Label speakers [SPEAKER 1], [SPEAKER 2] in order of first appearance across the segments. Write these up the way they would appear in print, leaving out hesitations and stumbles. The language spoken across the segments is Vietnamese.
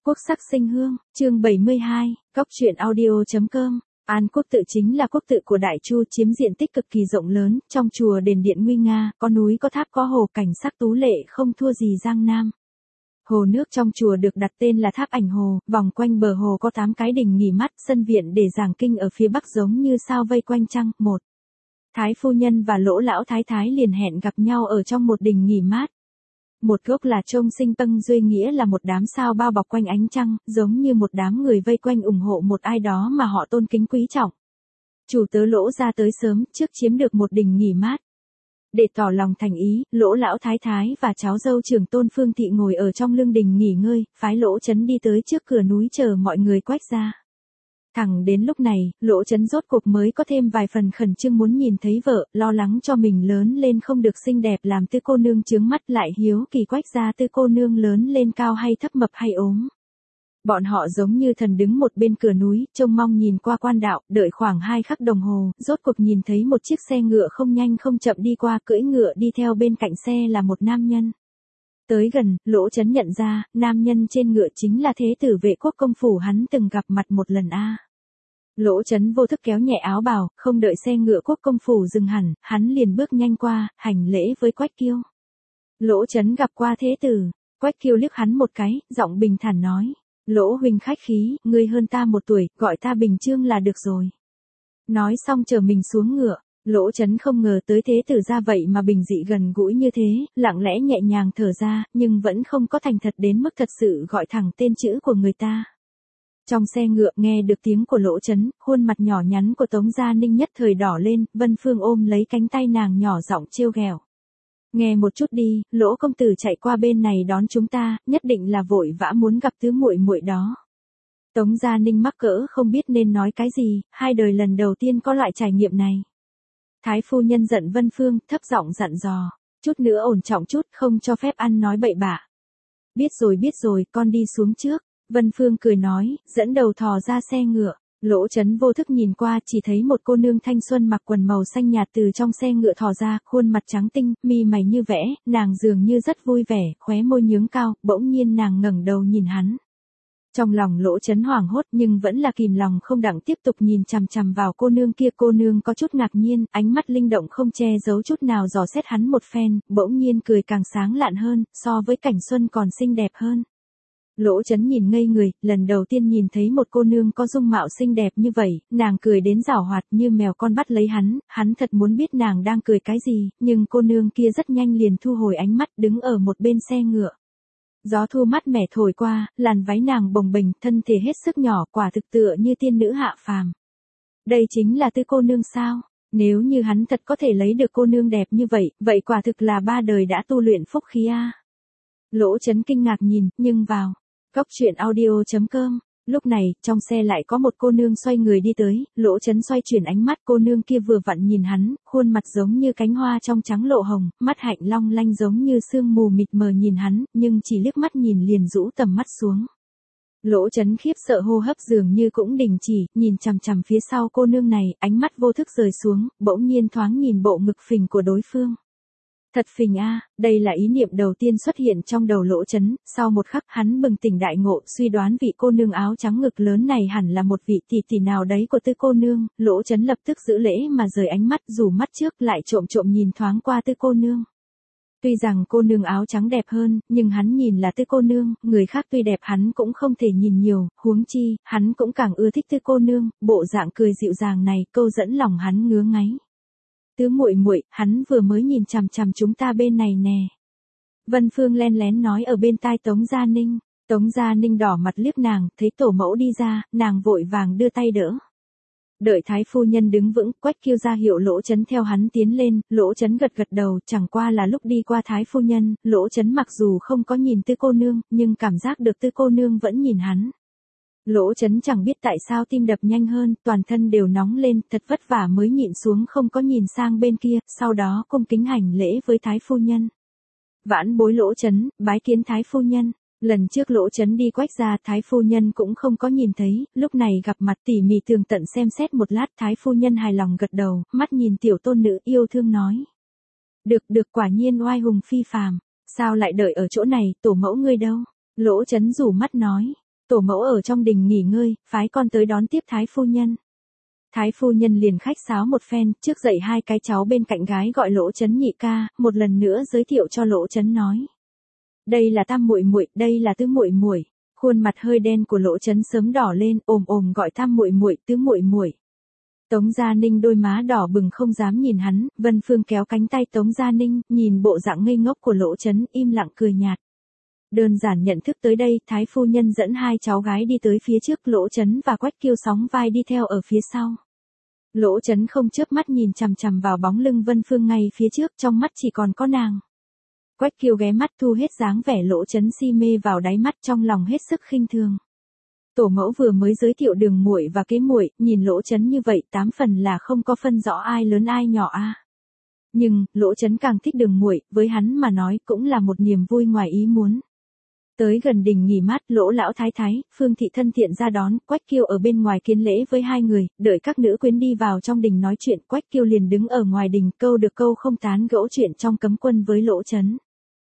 [SPEAKER 1] Quốc sắc sinh hương, chương 72, góc truyện audio.com. An Quốc tự chính là quốc tự của Đại Chu, chiếm diện tích cực kỳ rộng lớn, trong chùa đền điện nguy nga, có núi có tháp có hồ, cảnh sắc tú lệ không thua gì Giang Nam. Hồ nước trong chùa được đặt tên là Tháp Ảnh Hồ, vòng quanh bờ hồ có 8 cái đình nghỉ mát, sân viện để giảng kinh ở phía bắc giống như sao vây quanh trăng. Một Thái phu nhân và Lỗ lão thái thái liền hẹn gặp nhau ở trong một đình nghỉ mát. Một gốc là trông sinh tâng duy nghĩa là một đám sao bao bọc quanh ánh trăng, giống như một đám người vây quanh ủng hộ một ai đó mà họ tôn kính quý trọng. Chủ tớ Lỗ ra tới sớm, trước chiếm được một đình nghỉ mát. Để tỏ lòng thành ý, Lỗ lão thái thái và cháu dâu trưởng tôn Phương Thị ngồi ở trong lưng đình nghỉ ngơi, phái Lỗ Chấn đi tới trước cửa núi chờ mọi người quách ra. Thẳng đến lúc này, Lỗ Chấn rốt cuộc mới có thêm vài phần khẩn trương muốn nhìn thấy vợ, lo lắng cho mình lớn lên không được xinh đẹp làm Tư cô nương chướng mắt, lại hiếu kỳ quách ra Tư cô nương lớn lên cao hay thấp, mập hay ốm. Bọn họ giống như thần đứng một bên cửa núi, trông mong nhìn qua quan đạo, đợi khoảng 2 khắc đồng hồ, rốt cuộc nhìn thấy một chiếc xe ngựa không nhanh không chậm đi qua, cưỡi ngựa đi theo bên cạnh xe là một nam nhân. Tới gần, Lỗ Chấn nhận ra, nam nhân trên ngựa chính là Thế tử Vệ Quốc công phủ hắn từng gặp mặt một lần a. Lỗ Chấn vô thức kéo nhẹ áo bào, không đợi xe ngựa Quốc công phủ dừng hẳn, hắn liền bước nhanh qua, hành lễ với Quách Kiêu. Lỗ Chấn gặp qua Thế tử. Quách Kiêu liếc hắn một cái, giọng bình thản nói: Lỗ huynh khách khí, ngươi hơn ta 1 tuổi, gọi ta Bình Chương là được rồi. Nói xong chờ mình xuống ngựa. Lỗ Chấn không ngờ tới Thế tử ra vậy mà bình dị gần gũi như thế, lặng lẽ nhẹ nhàng thở ra, nhưng vẫn không có thành thật đến mức thật sự gọi thẳng tên chữ của người ta. Trong xe ngựa nghe được tiếng của Lỗ Chấn, khuôn mặt nhỏ nhắn của Tống Gia Ninh nhất thời đỏ lên, Vân Phương ôm lấy cánh tay nàng nhỏ giọng trêu ghẹo. Nghe một chút đi, Lỗ công tử chạy qua bên này đón chúng ta, nhất định là vội vã muốn gặp tứ muội muội đó. Tống Gia Ninh mắc cỡ không biết nên nói cái gì, hai đời lần đầu tiên có loại trải nghiệm này. Thái phu nhân giận Vân Phương, thấp giọng dặn dò, chút nữa ổn trọng chút, không cho phép ăn nói bậy bạ. Biết rồi, con đi xuống trước. Vân Phương cười nói, dẫn đầu thò ra xe ngựa. Lỗ Chấn vô thức nhìn qua, chỉ thấy một cô nương thanh xuân mặc quần màu xanh nhạt từ trong xe ngựa thò ra, khuôn mặt trắng tinh, mi mày như vẽ, nàng dường như rất vui vẻ, khóe môi nhướng cao, bỗng nhiên nàng ngẩng đầu nhìn hắn. Trong lòng Lỗ Chấn hoảng hốt nhưng vẫn là kìm lòng không đặng tiếp tục nhìn chằm chằm vào cô nương kia. Cô nương có chút ngạc nhiên, ánh mắt linh động không che giấu chút nào dò xét hắn một phen, bỗng nhiên cười càng sáng lạn hơn, so với cảnh xuân còn xinh đẹp hơn. Lỗ Chấn nhìn ngây người, lần đầu tiên nhìn thấy một cô nương có dung mạo xinh đẹp như vậy, nàng cười đến giảo hoạt như mèo con bắt lấy hắn thật muốn biết nàng đang cười cái gì, nhưng cô nương kia rất nhanh liền thu hồi ánh mắt, đứng ở một bên xe ngựa. Gió thu mát mẻ thổi qua, làn váy nàng bồng bềnh, thân thể hết sức nhỏ, quả thực tựa như tiên nữ hạ phàm. Đây chính là Tư cô nương sao? Nếu như hắn thật có thể lấy được cô nương đẹp như vậy, vậy quả thực là 3 đời đã tu luyện phúc khí a. Lỗ Chấn kinh ngạc nhìn, nhưng vào góc truyện audio.com. Lúc này, trong xe lại có một cô nương xoay người đi tới, Lỗ Chấn xoay chuyển ánh mắt, cô nương kia vừa vặn nhìn hắn, khuôn mặt giống như cánh hoa trong trắng lộ hồng, mắt hạnh long lanh giống như sương mù mịt mờ nhìn hắn, nhưng chỉ liếc mắt nhìn liền rũ tầm mắt xuống. Lỗ Chấn khiếp sợ hô hấp dường như cũng đình chỉ, nhìn chằm chằm phía sau cô nương này, ánh mắt vô thức rời xuống, bỗng nhiên thoáng nhìn bộ ngực phình của đối phương. Thật phình a, đây là ý niệm đầu tiên xuất hiện trong đầu Lỗ Chấn, sau một khắc hắn bừng tỉnh đại ngộ, suy đoán vị cô nương áo trắng ngực lớn này hẳn là một vị tỷ tỷ nào đấy của Tư cô nương. Lỗ Chấn lập tức giữ lễ mà rời ánh mắt, rủ mắt trước lại trộm nhìn thoáng qua Tư cô nương. Tuy rằng cô nương áo trắng đẹp hơn, nhưng hắn nhìn là Tư cô nương, người khác tuy đẹp hắn cũng không thể nhìn nhiều, huống chi, hắn cũng càng ưa thích Tư cô nương, bộ dạng cười dịu dàng này, câu dẫn lòng hắn ngứa ngáy. Tứ muội muội, hắn vừa mới nhìn chằm chằm chúng ta bên này nè. Vân Phương len lén nói ở bên tai Tống Gia Ninh. Tống Gia Ninh đỏ mặt liếc nàng, thấy tổ mẫu đi ra, nàng vội vàng đưa tay đỡ. Đợi Thái phu nhân đứng vững, Quách Kiêu ra hiệu Lỗ Chấn theo hắn tiến lên, Lỗ Chấn gật đầu, chẳng qua là lúc đi qua Thái phu nhân, Lỗ Chấn mặc dù không có nhìn Tư cô nương, nhưng cảm giác được Tư cô nương vẫn nhìn hắn. Lỗ Chấn chẳng biết tại sao tim đập nhanh hơn, toàn thân đều nóng lên, thật vất vả mới nhịn xuống không có nhìn sang bên kia, sau đó cung kính hành lễ với Thái phu nhân. Vãn bối Lỗ Chấn, bái kiến Thái phu nhân. Lần trước Lỗ Chấn đi Quách gia, Thái phu nhân cũng không có nhìn thấy, lúc này gặp mặt tỉ mỉ tường tận xem xét một lát, Thái phu nhân hài lòng gật đầu, mắt nhìn tiểu tôn nữ yêu thương nói. Được quả nhiên oai hùng phi phàm, sao lại đợi ở chỗ này, tổ mẫu ngươi đâu? Lỗ Chấn rủ mắt nói. Tổ mẫu ở trong đình nghỉ ngơi, phái con tới đón tiếp thái phu nhân. Thái phu nhân liền khách sáo một phen, trước dậy hai cái cháu bên cạnh gái gọi Lỗ Chấn nhị ca, một lần nữa giới thiệu cho Lỗ Chấn nói. Đây là Tam muội muội, đây là Tứ muội muội. Khuôn mặt hơi đen của Lỗ Chấn sớm đỏ lên, ồm gọi Tam muội muội, Tứ muội muội. Tống Gia Ninh đôi má đỏ bừng không dám nhìn hắn, Vân Phương kéo cánh tay Tống Gia Ninh, nhìn bộ dạng ngây ngốc của Lỗ Chấn, im lặng cười nhạt. Đơn giản nhận thức tới đây, thái phu nhân dẫn hai cháu gái đi tới phía trước, Lỗ Chấn và Quách Kiêu sóng vai đi theo ở phía sau. Lỗ Chấn không chớp mắt nhìn chằm chằm vào bóng lưng Vân Phương ngay phía trước, trong mắt chỉ còn có nàng. Quách Kiêu ghé mắt thu hết dáng vẻ Lỗ Chấn si mê vào đáy mắt, trong lòng hết sức khinh thường. Tổ mẫu vừa mới giới thiệu Đường muội và Kế muội, nhìn Lỗ Chấn như vậy, 8 phần là không có phân rõ ai lớn ai nhỏ a. Nhưng Lỗ Chấn càng thích Đường muội, với hắn mà nói cũng là một niềm vui ngoài ý muốn. Tới gần đình nghỉ mát, Lỗ lão thái thái, Phương thị thân thiện ra đón, Quách Kiêu ở bên ngoài kiến lễ với hai người, đợi các nữ quyến đi vào trong đình nói chuyện, Quách Kiêu liền đứng ở ngoài đình, câu được câu không tán gẫu chuyện trong cấm quân với Lỗ Chấn.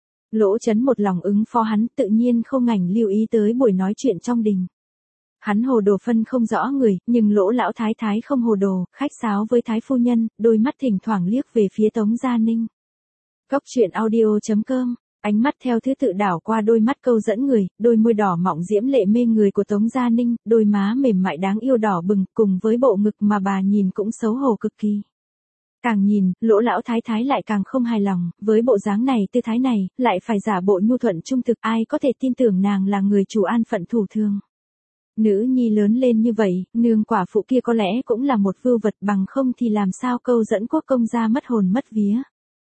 [SPEAKER 1] Lỗ Chấn một lòng ứng phó hắn, tự nhiên không ngảnh lưu ý tới buổi nói chuyện trong đình. Hắn hồ đồ phân không rõ người, nhưng Lỗ lão thái thái không hồ đồ, khách sáo với thái phu nhân, đôi mắt thỉnh thoảng liếc về phía Tống Gia Ninh. Cốc truyện audio.com. Ánh mắt theo thứ tự đảo qua đôi mắt câu dẫn người, đôi môi đỏ mọng diễm lệ mê người của Tống Gia Ninh, đôi má mềm mại đáng yêu đỏ bừng, cùng với bộ ngực mà bà nhìn cũng xấu hổ cực kỳ. Càng nhìn, Lỗ lão thái thái lại càng không hài lòng, với bộ dáng này tư thái này, lại phải giả bộ nhu thuận trung thực, ai có thể tin tưởng nàng là người chủ an phận thủ thường. Nữ nhi lớn lên như vậy, nương quả phụ kia có lẽ cũng là một vưu vật, bằng không thì làm sao câu dẫn quốc công gia mất hồn mất vía.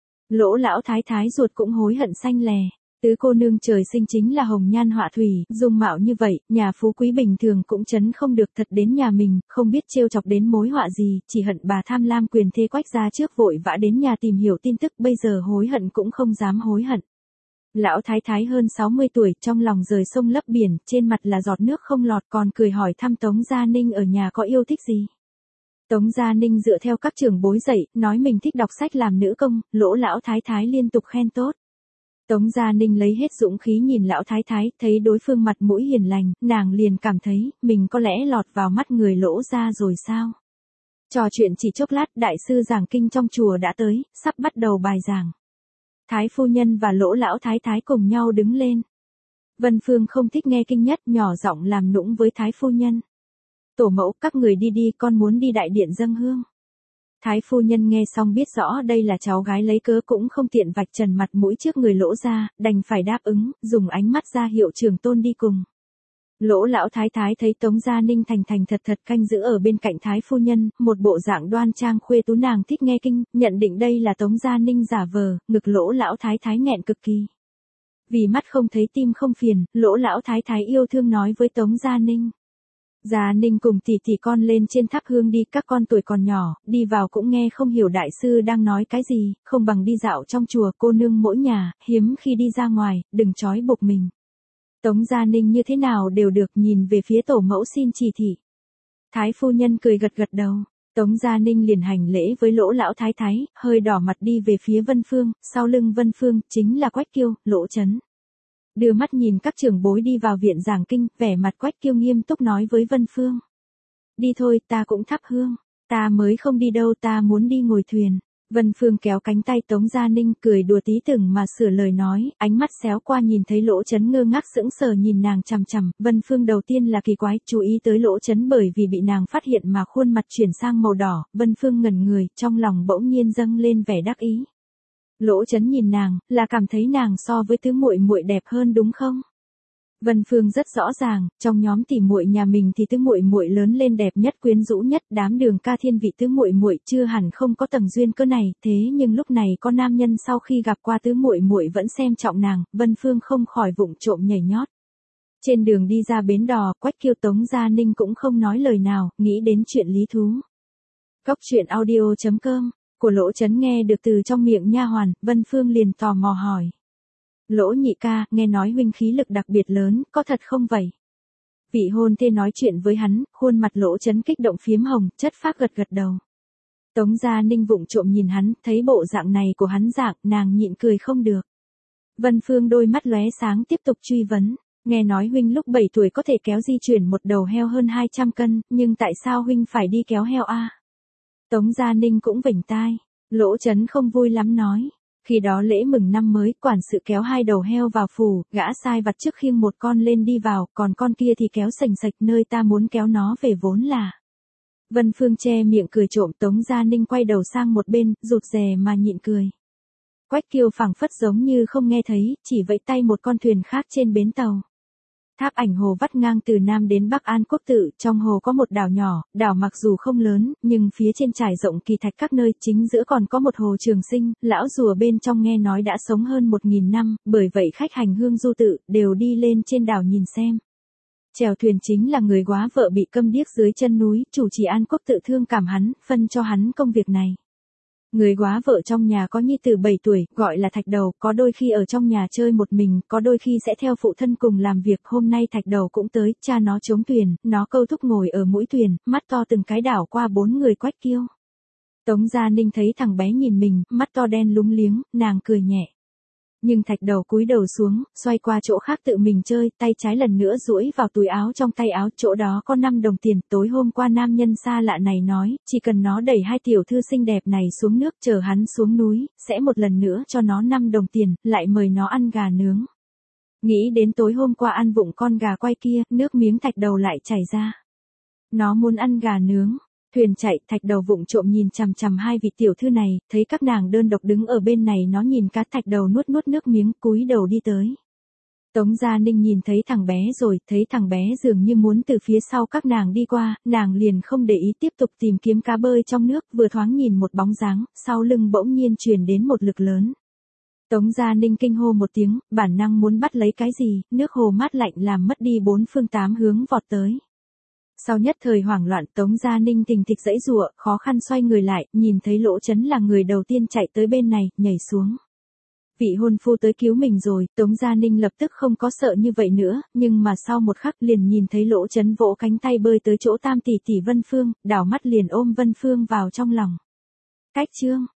[SPEAKER 1] Lỗ lão thái thái ruột cũng hối hận xanh lè. Tứ cô nương trời sinh chính là hồng nhan họa thủy, dung mạo như vậy, nhà phú quý bình thường cũng chấn không được, thật đến nhà mình, không biết trêu chọc đến mối họa gì, chỉ hận bà tham lam quyền thế Quách gia trước vội vã đến nhà tìm hiểu tin tức, bây giờ hối hận cũng không dám hối hận. Lão thái thái hơn 60 tuổi, trong lòng rời sông lấp biển, trên mặt là giọt nước không lọt, còn cười hỏi thăm Tống Gia Ninh ở nhà có yêu thích gì. Tống Gia Ninh dựa theo các trưởng bối dạy, nói mình thích đọc sách làm nữ công, Lỗ lão thái thái liên tục khen tốt. Tống Gia Ninh lấy hết dũng khí nhìn lão thái thái, thấy đối phương mặt mũi hiền lành, nàng liền cảm thấy, mình có lẽ lọt vào mắt người Lỗ gia rồi sao. Trò chuyện chỉ chốc lát, đại sư giảng kinh trong chùa đã tới, sắp bắt đầu bài giảng. Thái phu nhân và Lỗ lão thái thái cùng nhau đứng lên. Vân Phương không thích nghe kinh nhất, nhỏ giọng làm nũng với thái phu nhân. Tổ mẫu, các người đi đi, con muốn đi đại điện dâng hương. Thái phu nhân nghe xong biết rõ đây là cháu gái lấy cớ, cũng không tiện vạch trần mặt mũi trước người Lỗ gia, đành phải đáp ứng, dùng ánh mắt ra hiệu trưởng tôn đi cùng. Lỗ lão thái thái thấy Tống Gia Ninh thành thành thật thật canh giữ ở bên cạnh thái phu nhân, một bộ dạng đoan trang khuê tú, nàng thích nghe kinh, nhận định đây là Tống Gia Ninh giả vờ, ngực Lỗ lão thái thái nghẹn cực kỳ. Vì mắt không thấy tim không phiền, Lỗ lão thái thái yêu thương nói với Tống Gia Ninh. Gia Ninh cùng tỷ tỷ con lên trên thắp hương đi, các con tuổi còn nhỏ, đi vào cũng nghe không hiểu đại sư đang nói cái gì, không bằng đi dạo trong chùa, cô nương mỗi nhà, hiếm khi đi ra ngoài, đừng trói buộc mình. Tống Gia Ninh như thế nào đều được, nhìn về phía tổ mẫu xin chỉ thị. Thái phu nhân cười gật gật đầu, Tống Gia Ninh liền hành lễ với Lỗ lão thái thái, hơi đỏ mặt đi về phía Vân Phương, sau lưng Vân Phương, chính là Quách Kiêu, Lỗ Chấn. Đưa mắt nhìn các trưởng bối đi vào viện giảng kinh, vẻ mặt Quách Kiêu nghiêm túc nói với Vân Phương. Đi thôi, ta cũng thắp hương, ta mới không đi đâu, ta muốn đi ngồi thuyền. Vân Phương kéo cánh tay Tống Gia Ninh, cười đùa tí từng mà sửa lời nói, ánh mắt xéo qua nhìn thấy Lỗ Chấn ngơ ngác sững sờ nhìn nàng chằm chằm, Vân Phương đầu tiên là kỳ quái, chú ý tới Lỗ Chấn bởi vì bị nàng phát hiện mà khuôn mặt chuyển sang màu đỏ, Vân Phương ngẩn người, trong lòng bỗng nhiên dâng lên vẻ đắc ý. Lỗ Chấn nhìn nàng, là cảm thấy nàng so với tứ muội muội đẹp hơn đúng không? Vân Phương rất rõ ràng, trong nhóm tỷ muội nhà mình thì tứ muội muội lớn lên đẹp nhất, quyến rũ nhất, đám Đường ca thiên vị tứ muội muội chưa hẳn không có tầng duyên cơ này, thế nhưng lúc này có nam nhân sau khi gặp qua tứ muội muội vẫn xem trọng nàng, Vân Phương không khỏi vụng trộm nhảy nhót. Trên đường đi ra bến đò, Quách Kiêu Tống Gia Ninh cũng không nói lời nào, nghĩ đến chuyện lý thú. Cốc truyện audio.com, của Lỗ Chấn nghe được từ trong miệng nha hoàn, Vân Phương liền tò mò hỏi. Lỗ nhị ca, nghe nói huynh khí lực đặc biệt lớn, có thật không vậy? Vị hôn thê nói chuyện với hắn, khuôn mặt Lỗ Chấn kích động phiếm hồng, chất phác gật gật đầu. Tống Gia Ninh vụng trộm nhìn hắn, thấy bộ dạng này của hắn nàng nhịn cười không được. Vân Phương đôi mắt lóe sáng tiếp tục truy vấn. Nghe nói huynh lúc 7 tuổi có thể kéo di chuyển một đầu heo hơn 200 cân, nhưng tại sao huynh phải đi kéo heo a? Tống Gia Ninh cũng vểnh tai. Lỗ Chấn không vui lắm nói. Khi đó lễ mừng năm mới, quản sự kéo 2 đầu heo vào phủ, gã sai vặt trước khiêng một con lên đi vào, còn con kia thì kéo sành sạch nơi ta muốn kéo nó về vốn là. Vân Phương che miệng cười trộm. Tống Gia Ninh quay đầu sang một bên, rụt rè mà nhịn cười. Quách Kiêu phảng phất giống như không nghe thấy, chỉ vẫy tay một con thuyền khác trên bến tàu. Tháp Ảnh Hồ vắt ngang từ Nam đến Bắc An Quốc tự, trong hồ có một đảo nhỏ, đảo mặc dù không lớn, nhưng phía trên trải rộng kỳ thạch các nơi, chính giữa còn có một hồ Trường Sinh, lão rùa bên trong nghe nói đã sống hơn 1000 năm, bởi vậy khách hành hương du tự, đều đi lên trên đảo nhìn xem. Chèo thuyền chính là người góa vợ bị câm điếc dưới chân núi, chủ trì An Quốc tự thương cảm hắn, phân cho hắn công việc này. Người góa vợ trong nhà có nhi tử 7 tuổi, gọi là Thạch Đầu, có đôi khi ở trong nhà chơi một mình, có đôi khi sẽ theo phụ thân cùng làm việc. Hôm nay Thạch Đầu cũng tới, cha nó chống thuyền, nó câu thúc ngồi ở mũi thuyền, mắt to từng cái đảo qua 4 người Quách Kiêu. Tống Gia Ninh thấy thằng bé nhìn mình, mắt to đen lúng liếng, nàng cười nhẹ. Nhưng Thạch Đầu cúi đầu xuống, xoay qua chỗ khác tự mình chơi, tay trái lần nữa duỗi vào túi áo trong tay áo, chỗ đó có 5 đồng tiền. Tối hôm qua nam nhân xa lạ này nói, chỉ cần nó đẩy 2 tiểu thư xinh đẹp này xuống nước chờ hắn xuống núi, sẽ một lần nữa cho nó 5 đồng tiền, lại mời nó ăn gà nướng. Nghĩ đến tối hôm qua ăn vụng con gà quay kia, nước miếng Thạch Đầu lại chảy ra. Nó muốn ăn gà nướng. Thuyền chạy, Thạch Đầu vụng trộm nhìn chằm chằm 2 vị tiểu thư này, thấy các nàng đơn độc đứng ở bên này, nó nhìn cá. Thạch Đầu nuốt nước miếng, cúi đầu đi tới. Tống Gia Ninh nhìn thấy thằng bé rồi, thấy thằng bé dường như muốn từ phía sau các nàng đi qua, nàng liền không để ý tiếp tục tìm kiếm cá bơi trong nước, vừa thoáng nhìn một bóng dáng, sau lưng bỗng nhiên truyền đến một lực lớn. Tống Gia Ninh kinh hô một tiếng, bản năng muốn bắt lấy cái gì, nước hồ mát lạnh làm mất đi 4 phương 8 hướng vọt tới. Sau nhất thời hoảng loạn, Tống Gia Ninh thình thịch giãy giụa, khó khăn xoay người lại, nhìn thấy Lỗ Chấn là người đầu tiên chạy tới bên này, nhảy xuống. Vị hôn phu tới cứu mình rồi. Tống Gia Ninh lập tức không có sợ như vậy nữa, nhưng mà sau một khắc liền nhìn thấy Lỗ Chấn vỗ cánh tay bơi tới chỗ Tam tỷ tỷ Vân Phương, đảo mắt liền ôm Vân Phương vào trong lòng. Cách chương